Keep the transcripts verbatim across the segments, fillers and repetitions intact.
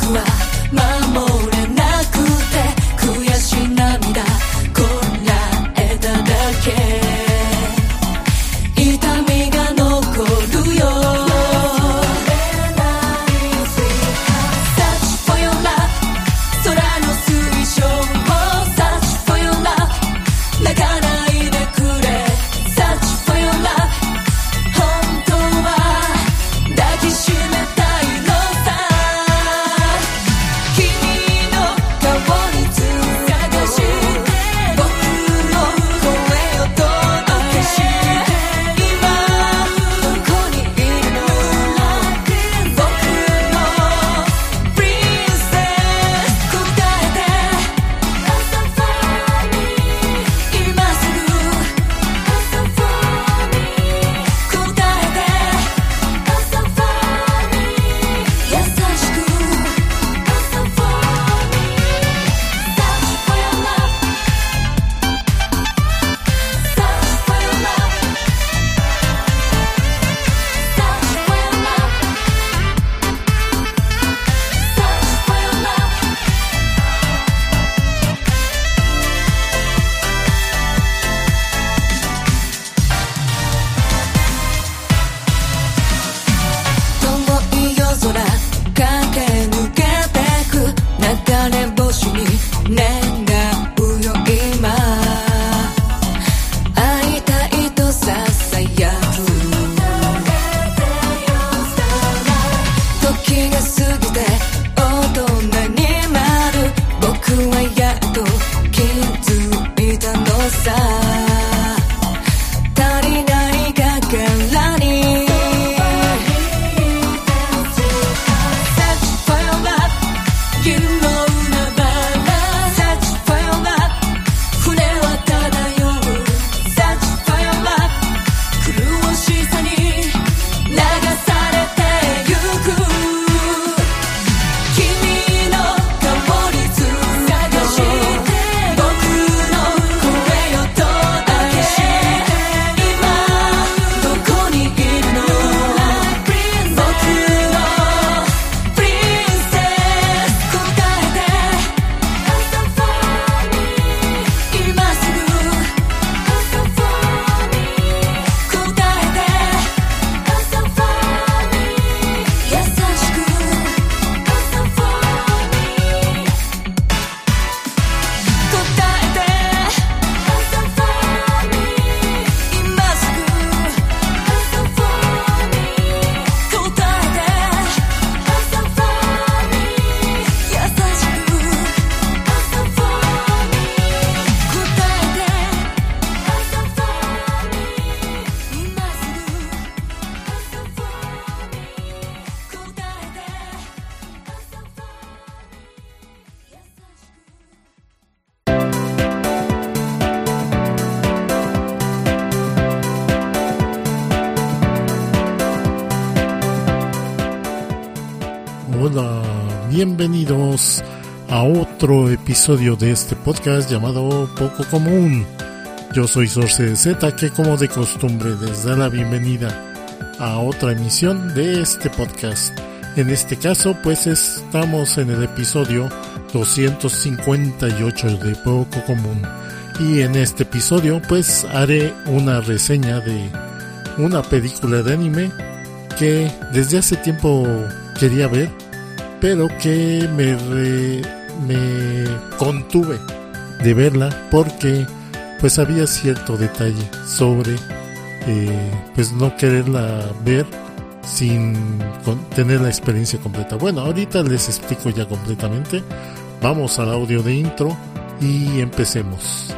Hola, bienvenidos a otro episodio de este podcast llamado Poco Común. Yo soy Sorce Z, que como de costumbre les da la bienvenida a otra emisión de este podcast. En este caso, pues estamos en el episodio doscientos cincuenta y ocho de Poco Común. Y en este episodio, pues haré una reseña de una película de anime que desde hace tiempo quería ver, pero que me, re, me contuve de verla porque pues había cierto detalle sobre eh, pues no quererla ver sin con, tener la experiencia completa. Bueno, ahorita les explico ya completamente. Vamos al audio de intro y empecemos.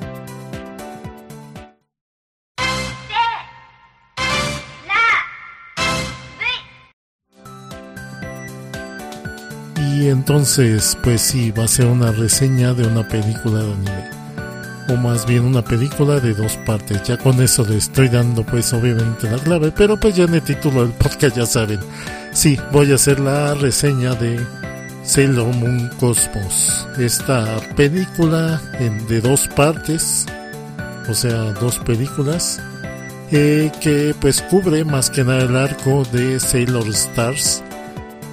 Y entonces, pues sí, va a ser una reseña de una película de anime, o más bien una película de dos partes. Ya con eso le estoy dando pues obviamente la clave, pero pues ya en el título del podcast ya saben. Sí, voy a hacer la reseña de Sailor Moon Cosmos, esta película en, de dos partes, o sea, dos películas, eh, que pues cubre más que nada el arco de Sailor Stars,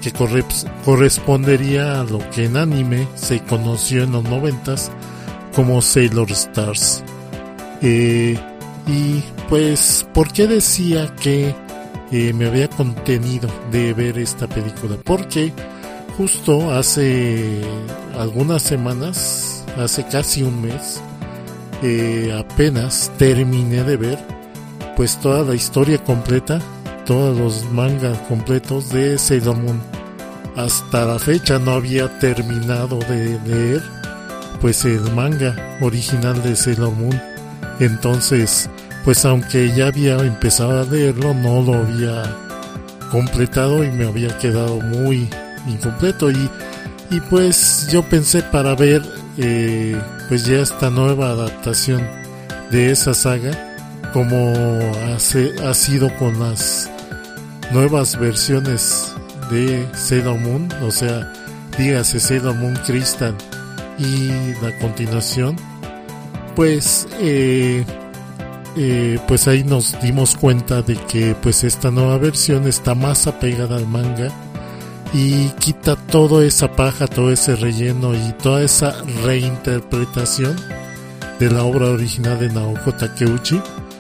que corre- correspondería a lo que en anime se conoció en los noventas como Sailor Stars. Eh, y pues, ¿por qué decía que eh, me había contenido de ver esta película? Porque justo hace algunas semanas, hace casi un mes, eh, apenas terminé de ver pues toda la historia completa, todos los mangas completos de Sailor Moon. Hasta la fecha no había terminado de leer pues el manga original de Sailor Moon. Entonces, pues aunque ya había empezado a leerlo, no lo había completado y me había quedado muy incompleto. Y, y pues yo pensé para ver eh, pues ya esta nueva adaptación de esa saga, como hace, ha sido con las nuevas versiones de Sailor Moon, o sea, dígase Sailor Moon Crystal y la continuación, pues eh, eh, pues ahí nos dimos cuenta de que pues esta nueva versión está más apegada al manga y quita toda esa paja, todo ese relleno y toda esa reinterpretación de la obra original de Naoko Takeuchi,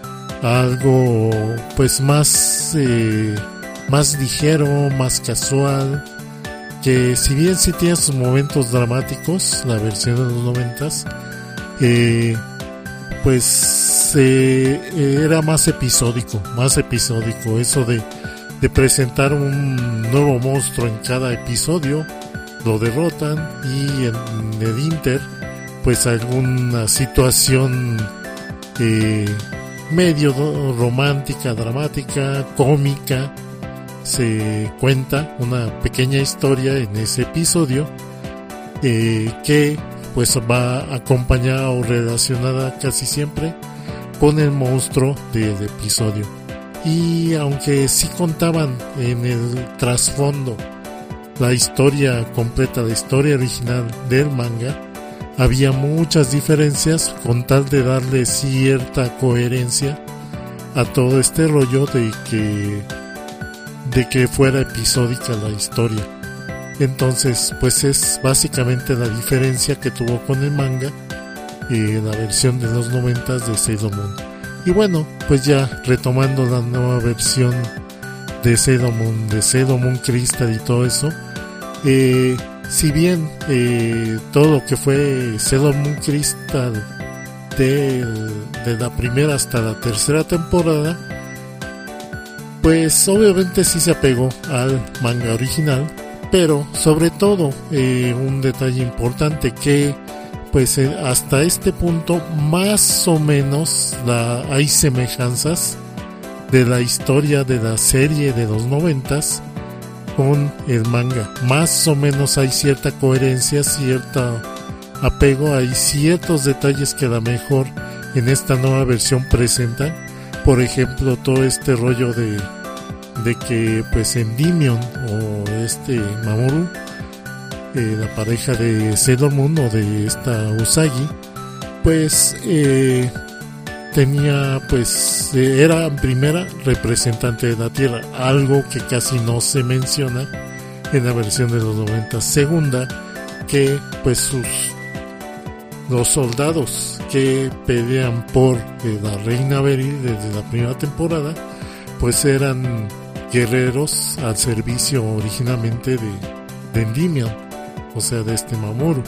algo pues más eh, más ligero, más casual, que si bien sí tiene sus momentos dramáticos, la versión de los noventas, eh, pues eh, era más episódico, más episódico, eso de, de presentar un nuevo monstruo en cada episodio, lo derrotan y en el Inter, pues alguna situación eh, medio romántica, dramática, cómica, se cuenta una pequeña historia en ese episodio eh, que pues va acompañada o relacionada casi siempre con el monstruo del episodio. Y aunque sí contaban en el trasfondo la historia completa, la historia original del manga, había muchas diferencias con tal de darle cierta coherencia a todo este rollo de que de que fuera episódica la historia. Entonces pues es básicamente la diferencia que tuvo con el manga y la versión de los noventas de Sailor Moon. Y bueno, pues ya retomando la nueva versión de Sailor Moon, de Sailor Moon Crystal y todo eso, eh, si bien eh, todo lo que fue Sailor Moon Crystal de, de la primera hasta la tercera temporada, pues obviamente sí se apegó al manga original, pero sobre todo eh, un detalle importante que pues eh, hasta este punto más o menos la, hay semejanzas de la historia de la serie de los noventas con el manga. Más o menos hay cierta coherencia, cierto apego, hay ciertos detalles que a lo mejor en esta nueva versión presentan. Por ejemplo, todo este rollo de, de que pues Endymion o este Mamoru, eh, la pareja de Sailor Moon o de esta Usagi, pues eh, tenía pues eh, era en primera representante de la Tierra, algo que casi no se menciona en la versión de los noventa. Segunda, que pues sus los soldados que pelean por eh, la Reina Beryl desde la primera temporada, pues eran guerreros al servicio originalmente de, de Endymion, o sea de este Mamoru.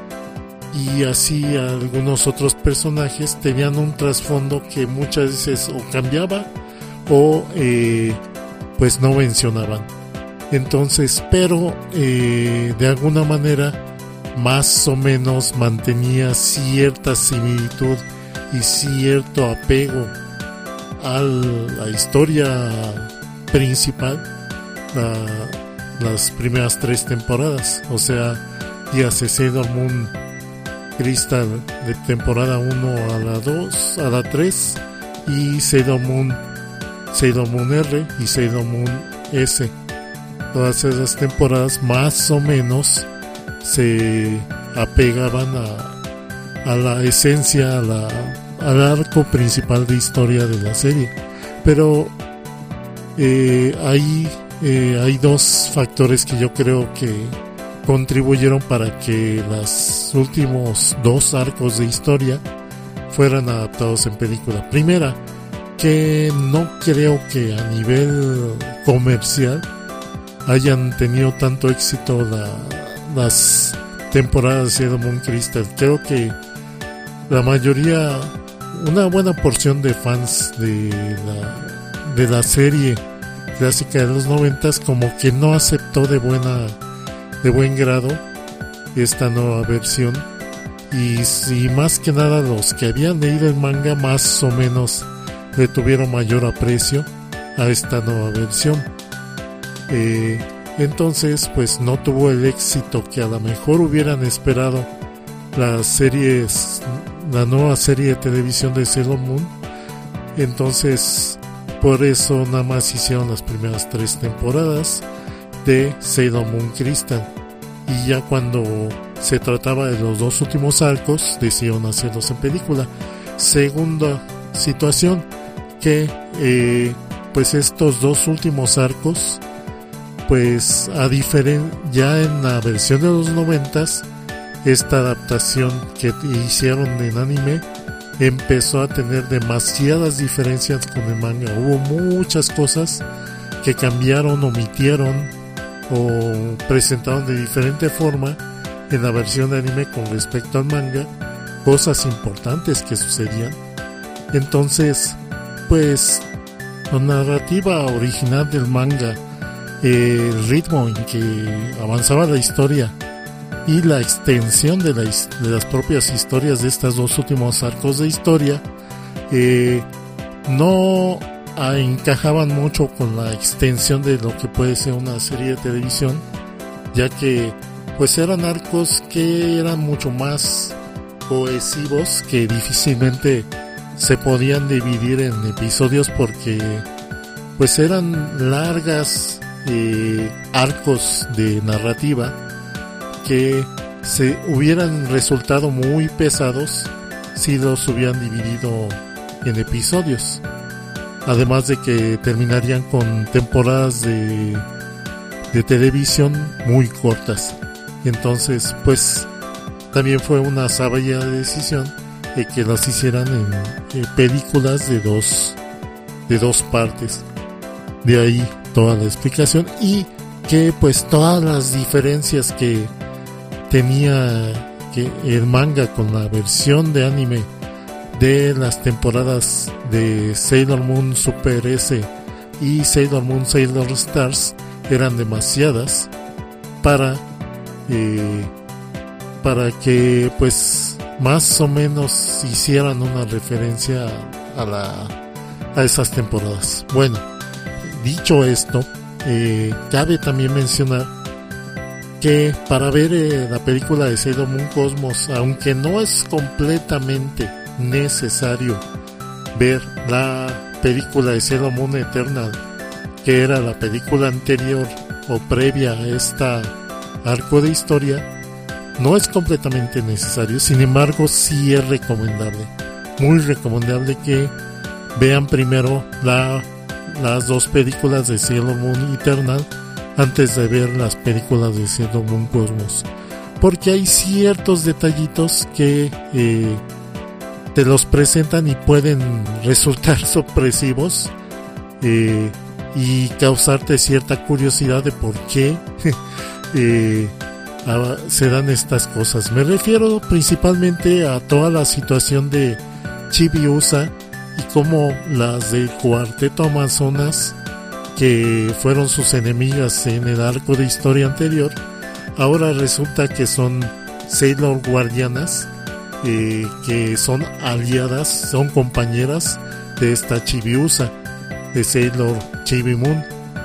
Y así algunos otros personajes tenían un trasfondo que muchas veces o cambiaba o eh, pues no mencionaban. Entonces, pero eh, de alguna manera más o menos mantenía cierta similitud y cierto apego a la historia principal, la, las primeras tres temporadas, o sea, dígase Sailor Moon Crystal de temporada uno a la dos, a la tres, y Sailor Moon, Sailor Moon R y Sailor Moon S. Todas esas temporadas más o menos se apegaban a, a la esencia, a la, al arco principal de historia de la serie. Pero eh, ahí eh, hay dos factores que yo creo que contribuyeron para que los últimos dos arcos de historia fueran adaptados en película. Primera, que no creo que a nivel comercial hayan tenido tanto éxito la, las temporadas de Sailor Moon Crystal. Creo que la mayoría, una buena porción de fans de la, de la serie clásica de los noventas, como que no aceptó de buena de buen grado esta nueva versión, y si más que nada los que habían leído el manga más o menos le tuvieron mayor aprecio a esta nueva versión. Eh, entonces pues no tuvo el éxito que a lo mejor hubieran esperado las series, la nueva serie de televisión de Sailor Moon. Entonces por eso nada más hicieron las primeras tres temporadas de Sailor Moon Crystal, y ya cuando se trataba de los dos últimos arcos decidieron hacerlos en película. Segunda situación, que eh, pues estos dos últimos arcos, pues a diferen ya en la versión de los noventas, esta adaptación que hicieron en anime empezó a tener demasiadas diferencias con el manga. Hubo muchas cosas que cambiaron, omitieron o presentaron de diferente forma en la versión de anime con respecto al manga, cosas importantes que sucedían. Entonces pues la narrativa original del manga, el ritmo en que avanzaba la historia y la extensión de, la, de las propias historias de estos dos últimos arcos de historia eh, no encajaban mucho con la extensión de lo que puede ser una serie de televisión, ya que pues eran arcos que eran mucho más cohesivos, que difícilmente se podían dividir en episodios porque pues eran largas eh, arcos de narrativa que se hubieran resultado muy pesados si los hubieran dividido en episodios. Además de que terminarían con temporadas de, de televisión muy cortas. Entonces, pues, también fue una sabia decisión de que las hicieran en, en películas de dos, de dos partes. De ahí toda la explicación, y que pues todas las diferencias que tenía que el manga con la versión de anime de las temporadas de Sailor Moon Super S y Sailor Moon Sailor Stars eran demasiadas para eh, para que pues más o menos hicieran una referencia a la a esas temporadas. Bueno, dicho esto, eh, cabe también mencionar que para ver eh, la película de Sailor Moon Cosmos, aunque no es completamente necesario ver la película de Sailor Moon Eternal, que era la película anterior o previa a esta arco de historia, no es completamente necesario. Sin embargo, sí es recomendable, muy recomendable que vean primero la, las dos películas de Sailor Moon Eternal antes de ver las películas de Sailor Moon Cosmos, porque hay ciertos detallitos que eh, te los presentan y pueden resultar sorpresivos eh, y causarte cierta curiosidad de por qué eh, se dan estas cosas. Me refiero principalmente a toda la situación de Chibiusa y cómo las del Cuarteto Amazonas, que fueron sus enemigas en el arco de historia anterior, ahora resulta que son Sailor Guardianas, eh, que son aliadas, son compañeras de esta Chibiusa, de Sailor Chibi Moon.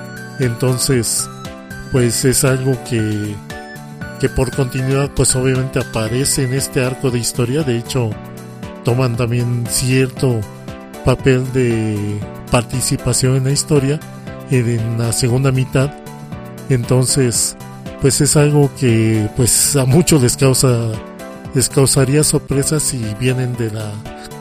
Entonces pues es algo que que por continuidad pues obviamente aparece en este arco de historia. De hecho toman también cierto papel de participación en la historia en la segunda mitad. Entonces pues es algo que pues a muchos les causa les causaría sorpresas si vienen de la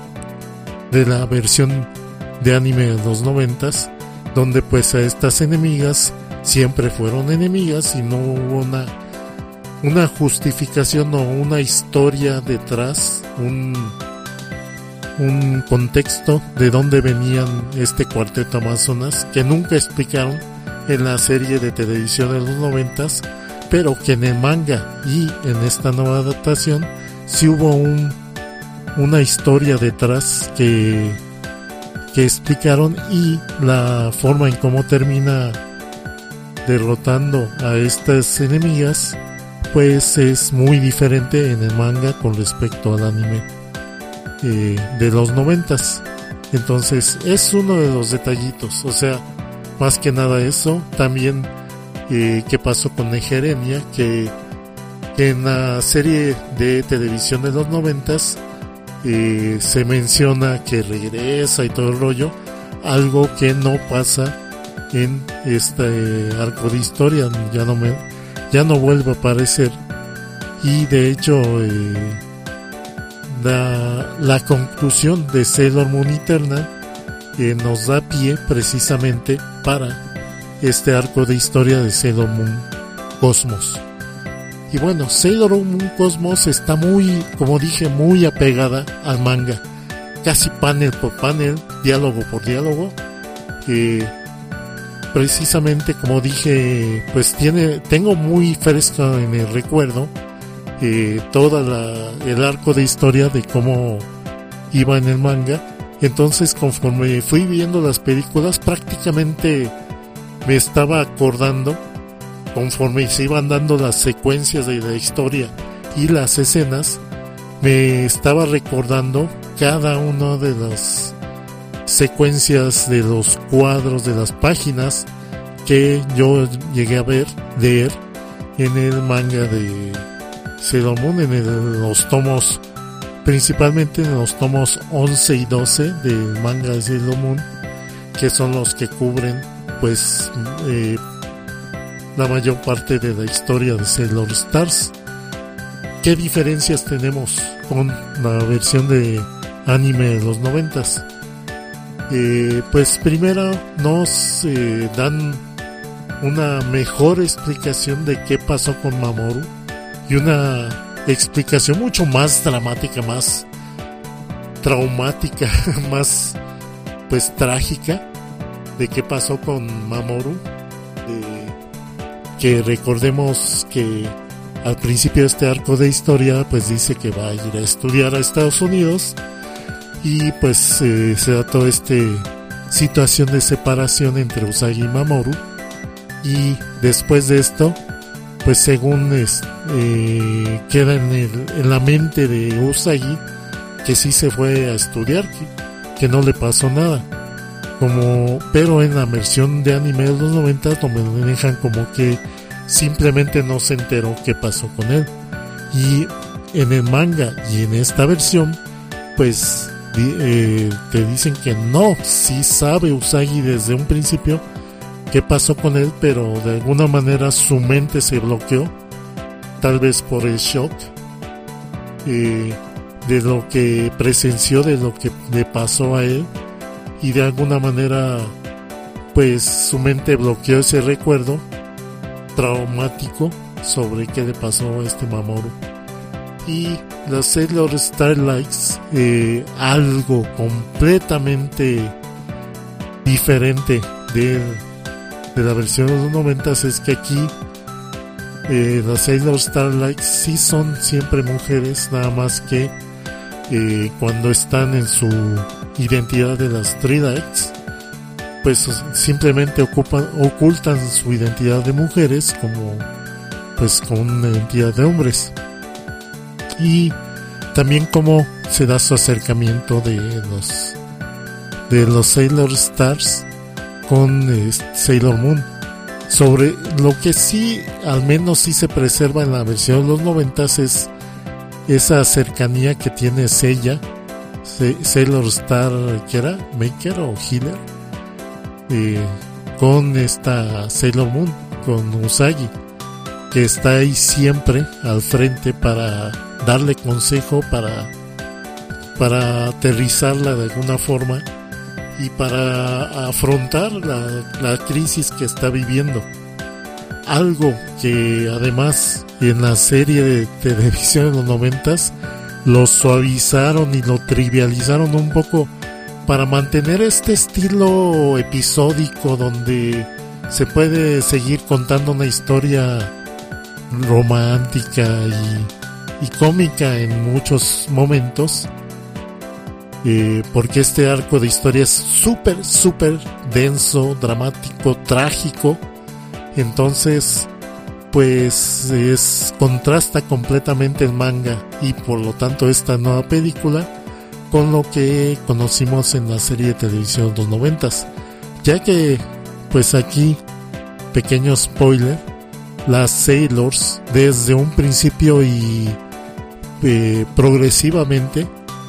de la versión de anime de los noventas, donde pues a estas enemigas siempre fueron enemigas y no hubo una, una justificación o una historia detrás, un, un contexto de dónde venían este cuarteto Amazonas, que nunca explicaron en la serie de televisión de los noventas, pero que en el manga y en esta nueva adaptación sí hubo un, una historia detrás que, que explicaron, y la forma en cómo termina derrotando a estas enemigas pues es muy diferente en el manga con respecto al anime eh, de los noventas. Entonces es uno de los detallitos, o sea, más que nada eso. También eh, qué pasó con Negerenia, que, que en la serie de televisión de los noventas eh, se menciona que regresa y todo el rollo, algo que no pasa en este arco de historia, ya no me ya no vuelve a aparecer. Y de hecho eh, la, la conclusión de Sailor Moon Eternal eh, nos da pie precisamente para este arco de historia de Sailor Moon Cosmos. Y bueno, Sailor Moon Cosmos está muy, como dije, muy apegada al manga, casi panel por panel, diálogo por diálogo. eh, precisamente como dije, pues tiene, tengo muy fresco en el recuerdo eh, toda la, el arco de historia de cómo iba en el manga. Entonces, conforme fui viendo las películas, prácticamente me estaba acordando, conforme se iban dando las secuencias de la historia y las escenas, me estaba recordando cada una de las secuencias de los cuadros de las páginas que yo llegué a ver, leer en el manga de Sailor Moon, en el, los tomos, principalmente en los tomos once y doce del manga de Sailor Moon, que son los que cubren pues eh, la mayor parte de la historia de Sailor Stars. ¿Qué diferencias tenemos con la versión de anime de los noventas? Eh, pues primero nos eh, dan una mejor explicación de qué pasó con Mamoru, y una explicación mucho más dramática, más traumática, más pues trágica de qué pasó con Mamoru, eh, que recordemos que al principio de este arco de historia pues dice que va a ir a estudiar a Estados Unidos, y pues eh, se da toda esta situación de separación entre Usagi y Mamoru. Y después de esto, pues según es, eh, queda en, el, en la mente de Usagi que sí se fue a estudiar, que, que no le pasó nada, como, pero en la versión de anime de los noventa donde lo dejan como que simplemente no se enteró qué pasó con él. Y en el manga y en esta versión pues Eh, te dicen que no, sí sabe Usagi desde un principio qué pasó con él, pero de alguna manera su mente se bloqueó, tal vez por el shock eh, de lo que presenció, de lo que le pasó a él, y de alguna manera pues su mente bloqueó ese recuerdo traumático sobre qué le pasó a este Mamoru. Y las Sailor Starlights, eh, algo completamente diferente de, de la versión de los noventas, es que aquí eh, las Sailor Starlights sí son siempre mujeres, nada más que eh, cuando están en su identidad de las Tridax, pues simplemente ocupan, ocultan su identidad de mujeres como pues con una identidad de hombres. Y también cómo se da su acercamiento de los de los Sailor Stars con eh, Sailor Moon. Sobre lo que sí, al menos sí se preserva en la versión de los noventas, es esa cercanía que tiene Seiya, Sailor Star, ¿qué era? Maker o Healer, eh, con esta Sailor Moon, con Usagi, que está ahí siempre al frente para darle consejo, para, para aterrizarla de alguna forma y para afrontar la, la crisis que está viviendo. algo que además en la serie de televisión de los noventas lo suavizaron y lo trivializaron un poco para mantener este estilo episódico donde se puede seguir contando una historia romántica y, y cómica en muchos momentos, eh, porque este arco de historia es súper, súper denso, dramático, trágico. Entonces, pues es contrasta completamente el manga y por lo tanto esta nueva película con lo que conocimos en la serie de televisión de los noventas, ya que pues aquí, pequeño spoiler, las Sailors desde un principio y eh, progresivamente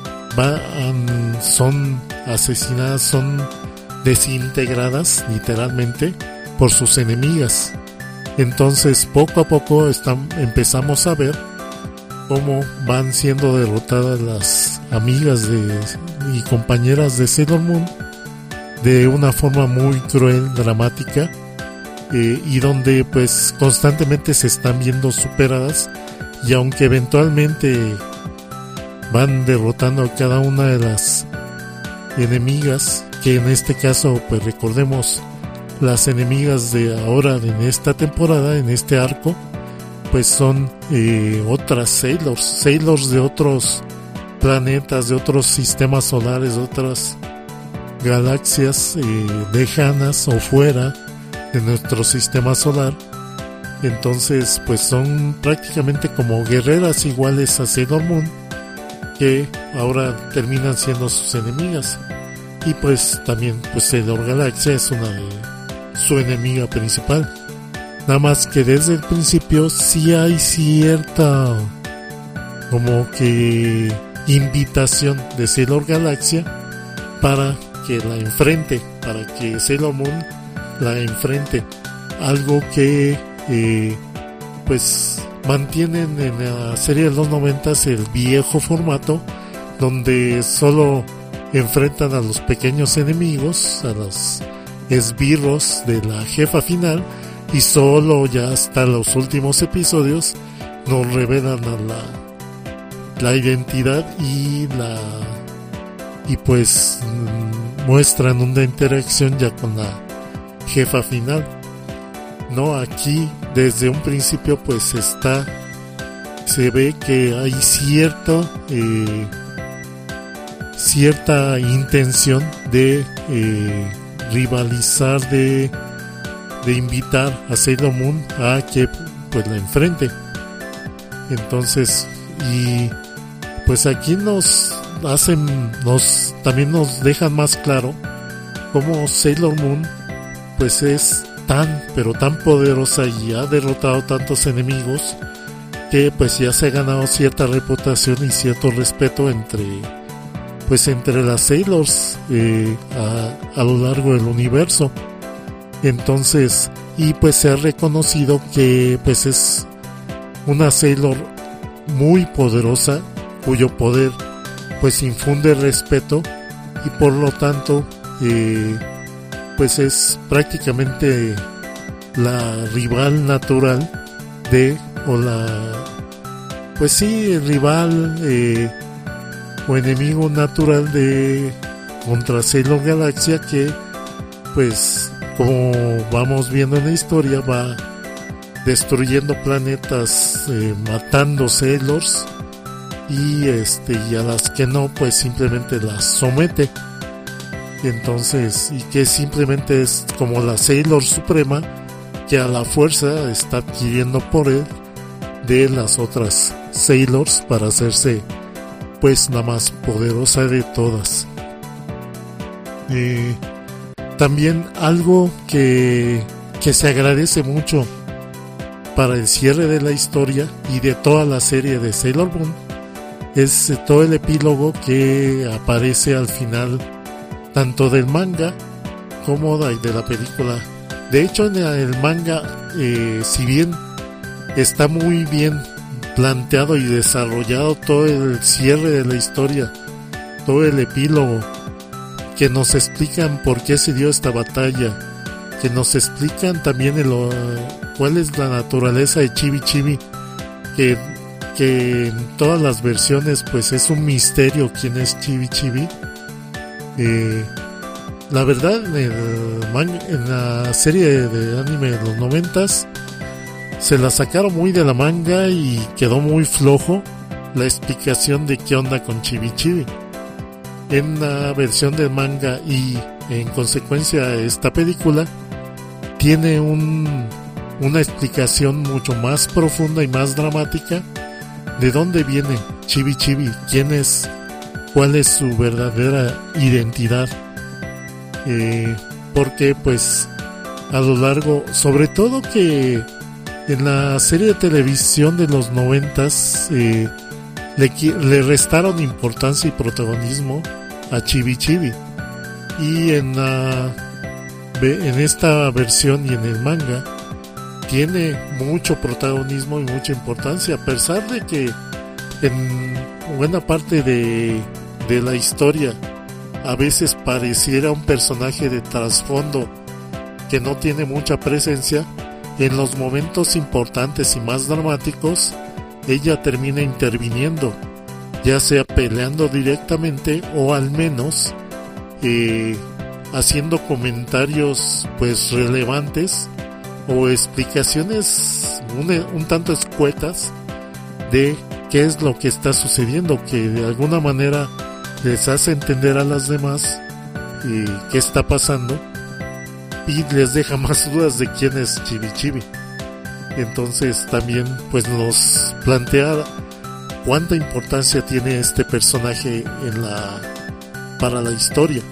van, son asesinadas, son desintegradas literalmente por sus enemigas. Entonces poco a poco están, empezamos a ver cómo van siendo derrotadas las amigas de, y compañeras de Sailor Moon de una forma muy cruel, dramática, eh, y donde pues constantemente se están viendo superadas, y aunque eventualmente van derrotando a cada una de las enemigas, que en este caso pues recordemos las enemigas de ahora en esta temporada, en este arco, pues son eh, otras Sailors, Sailors de otros planetas, de otros sistemas solares, de otras galaxias eh, lejanas o fuera de nuestro sistema solar. Entonces pues son prácticamente como guerreras iguales a Sailor Moon, que ahora terminan siendo sus enemigas. Y pues también pues Sailor Galaxia es una de su enemiga principal. Nada más que desde el principio sí hay cierta como que invitación de Sailor Galaxia para que la enfrente, para que Sailor Moon la enfrente, algo que eh, pues mantienen en la serie de los noventas el viejo formato donde solo enfrentan a los pequeños enemigos, a los esbirros de la jefa final, y solo ya hasta los últimos episodios nos revelan a la, la identidad y la y pues muestran una interacción ya con la jefa final. No, aquí desde un principio pues está, se ve que hay cierta eh, cierta intención de eh, rivalizar, de de invitar a Sailor Moon a que pues la enfrente. Entonces, y pues aquí nos hacen, nos también nos dejan más claro cómo Sailor Moon pues es tan pero tan poderosa y ha derrotado tantos enemigos que pues ya se ha ganado cierta reputación y cierto respeto entre pues entre las Sailors eh, a, a lo largo del universo. Entonces, y pues se ha reconocido que pues es una Sailor muy poderosa, cuyo poder pues infunde respeto, y por lo tanto eh, pues es prácticamente la rival natural de, o la pues sí, el rival eh, o enemigo natural de contra Sailor Galaxia, que pues como vamos viendo en la historia va destruyendo planetas, eh, matando Sailors, y este y a las que no pues simplemente las somete. Entonces, y que simplemente es como la Sailor Suprema que a la fuerza está adquiriendo poder de las otras Sailors para hacerse pues la más poderosa de todas. Eh, También algo que, que se agradece mucho para el cierre de la historia y de toda la serie de Sailor Moon es todo el epílogo que aparece al final tanto del manga como de la película. De hecho, en el manga, eh, si bien está muy bien planteado y desarrollado todo el cierre de la historia, todo el epílogo, que nos explican por qué se dio esta batalla, que nos explican también el, cuál es la naturaleza de Chibi Chibi, que, que en todas las versiones pues es un misterio quién es Chibi Chibi. Eh, la verdad, en, el, en la serie de anime de los noventas se la sacaron muy de la manga y quedó muy flojo la explicación de qué onda con Chibi Chibi. En la versión del manga y en consecuencia esta película tiene un, una explicación mucho más profunda y más dramática de dónde viene Chibi Chibi, quién es, cuál es su verdadera identidad, eh, porque pues a lo largo, sobre todo que en la serie de televisión de los noventas eh, le, le restaron importancia y protagonismo a Chibi Chibi, y en la en esta versión y en el manga tiene mucho protagonismo y mucha importancia, a pesar de que en buena parte de, de la historia a veces pareciera un personaje de trasfondo que no tiene mucha presencia. En los momentos importantes y más dramáticos ella termina interviniendo, ya sea peleando directamente o al menos eh, haciendo comentarios pues relevantes o explicaciones un, un tanto escuetas de qué es lo que está sucediendo, que de alguna manera les hace entender a las demás eh, qué está pasando y les deja más dudas de quién es Chibi Chibi. Entonces también pues nos plantea cuánta importancia tiene este personaje en la para la historia,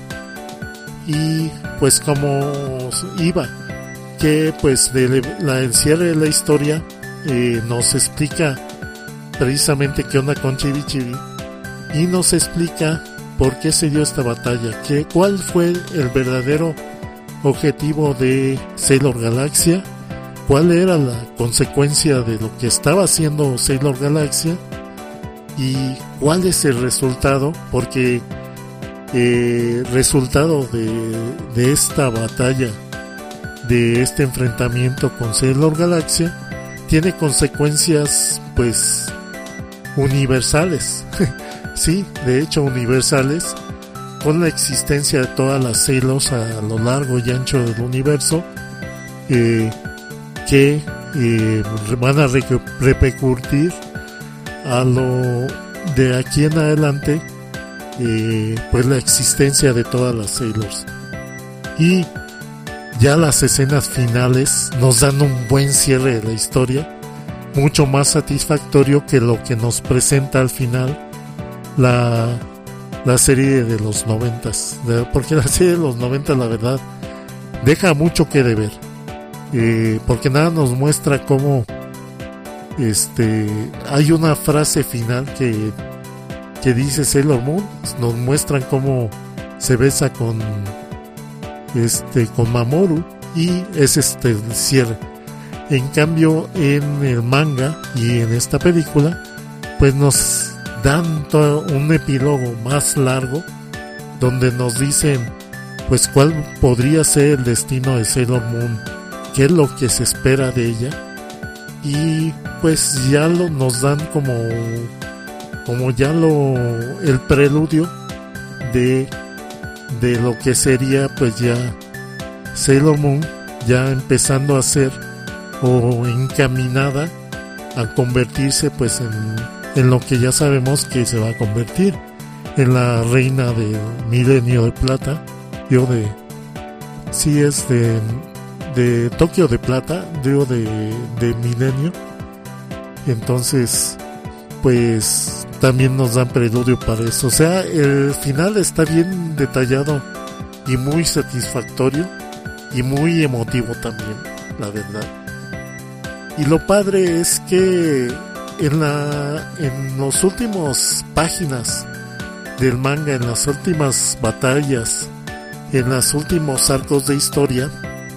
y pues como iba que pues de la encierre de la historia eh, nos explica precisamente qué onda con Chibi Chibi y nos explica por qué se dio esta batalla, que cuál fue el verdadero objetivo de Sailor Galaxia, cuál era la consecuencia de lo que estaba haciendo Sailor Galaxia y cuál es el resultado, porque el eh, resultado de, de esta batalla, de este enfrentamiento con Sailor Galaxia, tiene consecuencias pues universales. Sí, de hecho universales, con la existencia de todas las Sailors a lo largo y ancho del universo, eh, que eh, van a re- repercutir a lo de aquí en adelante, eh, pues la existencia de todas las Sailors. Y ya las escenas finales nos dan un buen cierre de la historia, mucho más satisfactorio que lo que nos presenta al final la, la serie de los noventas, porque la serie de los noventas la verdad deja mucho que deber, eh, porque nada nos muestra cómo este hay una frase final que que dice Sailor Moon, nos muestran cómo se besa con este con Mamoru y es este el cierre. En cambio en el manga y en esta película pues nos dan todo un epílogo más largo donde nos dicen pues cuál podría ser el destino de Sailor Moon, qué es lo que se espera de ella, y pues ya lo, nos dan como como ya lo el preludio de de lo que sería pues ya Sailor Moon ya empezando a ser o encaminada a convertirse pues en, en lo que ya sabemos que se va a convertir, en la reina del milenio de plata, digo de sí es de de Tokio de plata, digo de, de milenio. Entonces pues también nos dan preludio para eso. O sea, el final está bien detallado y muy satisfactorio y muy emotivo también, la verdad. Y lo padre es que en la en los últimos páginas del manga, en las últimas batallas, en los últimos arcos de historia,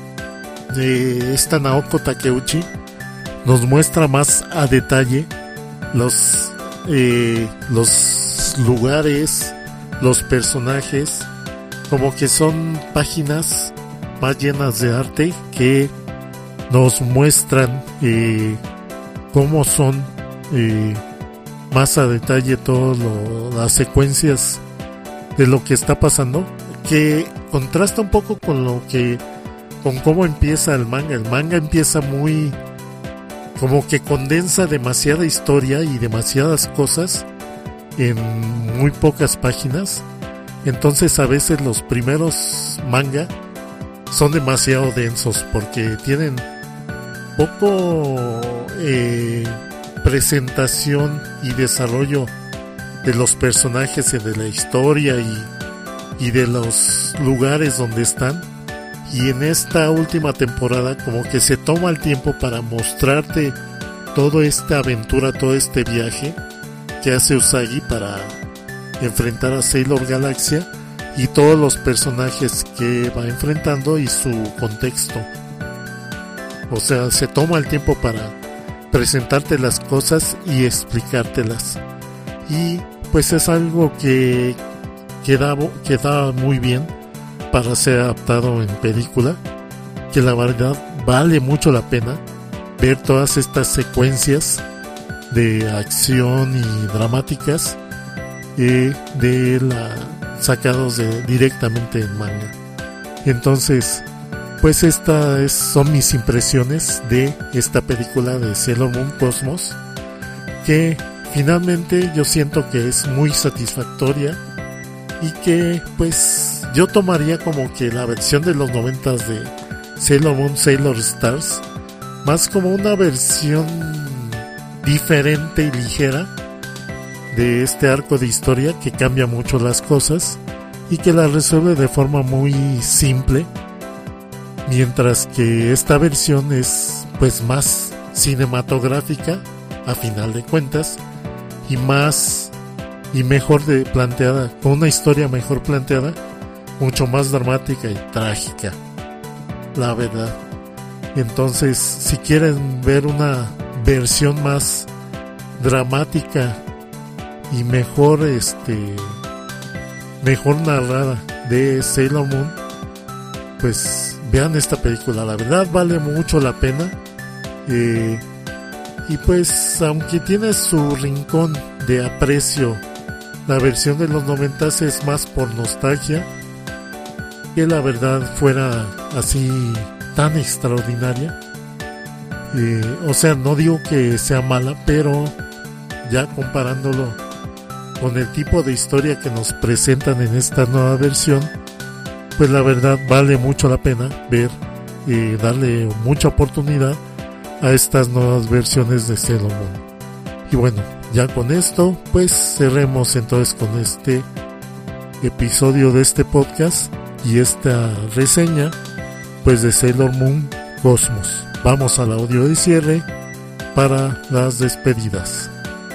de esta Naoko Takeuchi nos muestra más a detalle los eh, los lugares, los personajes, como que son páginas más llenas de arte que nos muestran eh, cómo son eh, más a detalle todas las secuencias de lo que está pasando, que contrasta un poco con lo que con cómo empieza el manga. El manga empieza muy como que condensa demasiada historia y demasiadas cosas en muy pocas páginas. Entonces a veces los primeros manga son demasiado densos porque tienen poco eh, presentación y desarrollo de los personajes y de la historia y, y de los lugares donde están. Y en esta última temporada como que se toma el tiempo para mostrarte toda esta aventura, todo este viaje que hace Usagi para enfrentar a Sailor Galaxia y todos los personajes que va enfrentando y su contexto. O sea, se toma el tiempo para presentarte las cosas y explicártelas. Y pues es algo que queda, queda muy bien para ser adaptado en película, que la verdad vale mucho la pena ver todas estas secuencias de acción y dramáticas eh, de la sacados de, directamente en manga. Entonces, pues estas son mis impresiones de esta película de Sailor Moon Cosmos, que finalmente yo siento que es muy satisfactoria y que pues yo tomaría como que la versión de los noventas de Sailor Moon Sailor Stars más como una versión diferente y ligera de este arco de historia que cambia mucho las cosas y que la resuelve de forma muy simple, mientras que esta versión es pues más cinematográfica a final de cuentas y más y mejor de planteada, con una historia mejor planteada, mucho más dramática y trágica, la verdad. Entonces, si quieren ver una versión más dramática y mejor este mejor narrada de Sailor Moon, pues vean esta película. La verdad vale mucho la pena, eh, y pues aunque tiene su rincón de aprecio, la versión de los noventas es más por nostalgia que la verdad fuera así tan extraordinaria. Eh, o sea, no digo que sea mala, pero ya comparándolo con el tipo de historia que nos presentan en esta nueva versión, pues la verdad vale mucho la pena ver y eh, darle mucha oportunidad a estas nuevas versiones de Sailor Moon. Y bueno, ya con esto pues cerremos entonces con este episodio de este podcast y esta reseña pues de Sailor Moon Cosmos. Vamos al audio de cierre para las despedidas.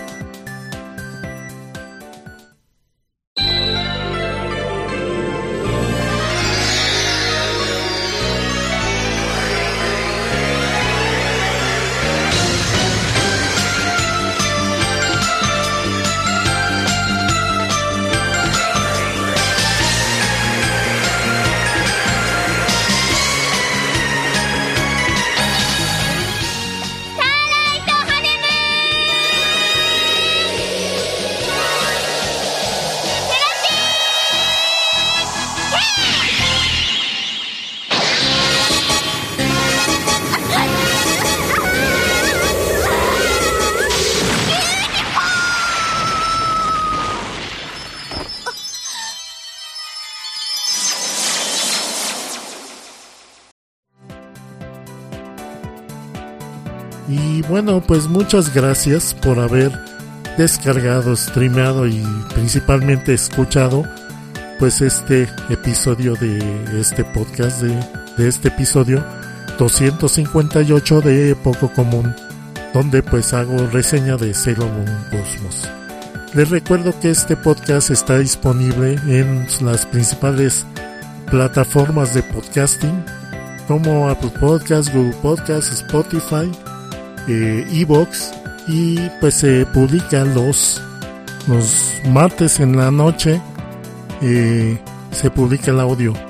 Y bueno, pues muchas gracias por haber descargado, streameado y principalmente escuchado pues este episodio de este podcast, de, de este episodio doscientos cincuenta y ocho de Poco Común, donde pues hago reseña de Sailor Moon Cosmos. Les recuerdo que este podcast está disponible en las principales plataformas de podcasting como Apple Podcasts, Google Podcasts, Spotify, eh, iVoox, y pues se publica los los martes en la noche, eh, se publica el audio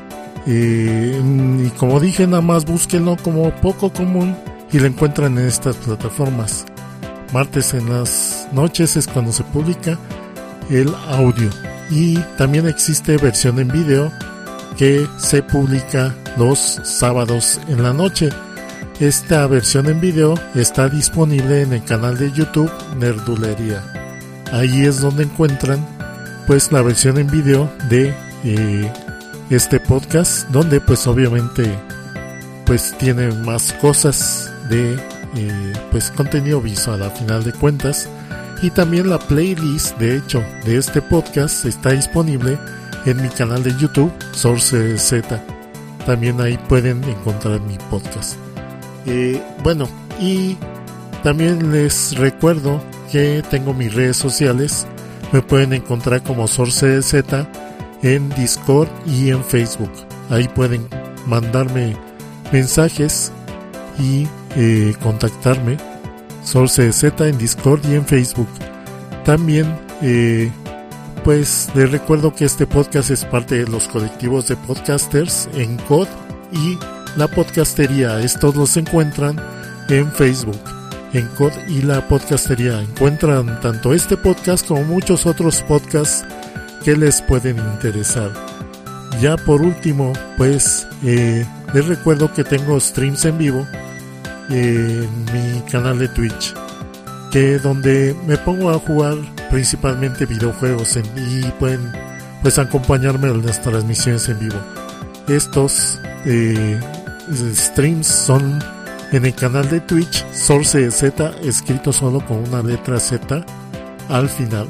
Eh, y como dije, nada más búsquenlo como Poco Común y lo encuentran en estas plataformas. Martes en las noches es cuando se publica el audio, y también existe versión en video que se publica los sábados en la noche. Esta versión en video está disponible en el canal de YouTube Nerdulería. Ahí es donde encuentran pues la versión en video de eh, este podcast, donde pues obviamente pues tiene más cosas de eh, pues contenido visual a final de cuentas. Y también la playlist, de hecho, de este podcast está disponible en mi canal de YouTube Source Z. También ahí pueden encontrar mi podcast. Eh, bueno, y también les recuerdo que tengo mis redes sociales. Me pueden encontrar como Source Z en Discord y en Facebook. Ahí pueden mandarme mensajes y eh, contactarme. Source Z en Discord y en Facebook. También eh, pues les recuerdo que este podcast es parte de los colectivos de podcasters en C O D y La Podcastería. Estos los encuentran en Facebook, en C O D y La Podcastería. Encuentran tanto este podcast como muchos otros podcasts que les pueden interesar. Ya por último, pues eh, les recuerdo que tengo streams en vivo en mi canal de Twitch, que donde me pongo a jugar principalmente videojuegos en, y pueden pues acompañarme en las transmisiones en vivo. Estos eh, streams son en el canal de Twitch Source Z, escrito solo con una letra Z al final,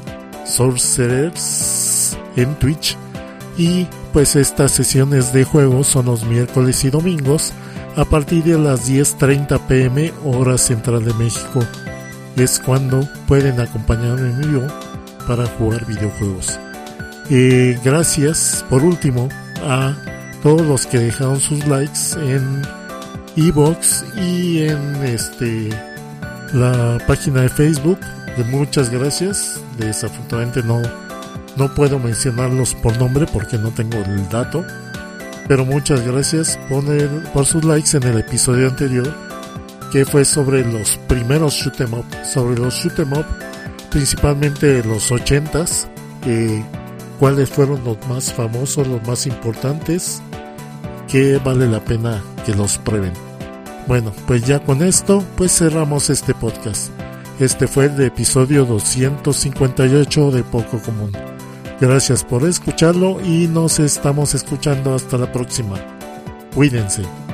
Sorcerers en Twitch. Y pues estas sesiones de juego son los miércoles y domingos a partir de las diez treinta pm hora central de México. Es cuando pueden acompañarme en vivo para jugar videojuegos. Eh, gracias por último a todos los que dejaron sus likes en iVoox y en este la página de Facebook. De muchas gracias. Desafortunadamente no, no puedo mencionarlos por nombre porque no tengo el dato. Pero muchas gracias por, el, por sus likes en el episodio anterior, que fue sobre los primeros shoot 'em up, sobre los shoot 'em up, principalmente de los ochentas, eh, cuáles fueron los más famosos, los más importantes, que vale la pena que los prueben. Bueno, pues ya con esto, pues cerramos este podcast. Este fue el episodio doscientos cincuenta y ocho de Poco Común. Gracias por escucharlo y nos estamos escuchando hasta la próxima. Cuídense.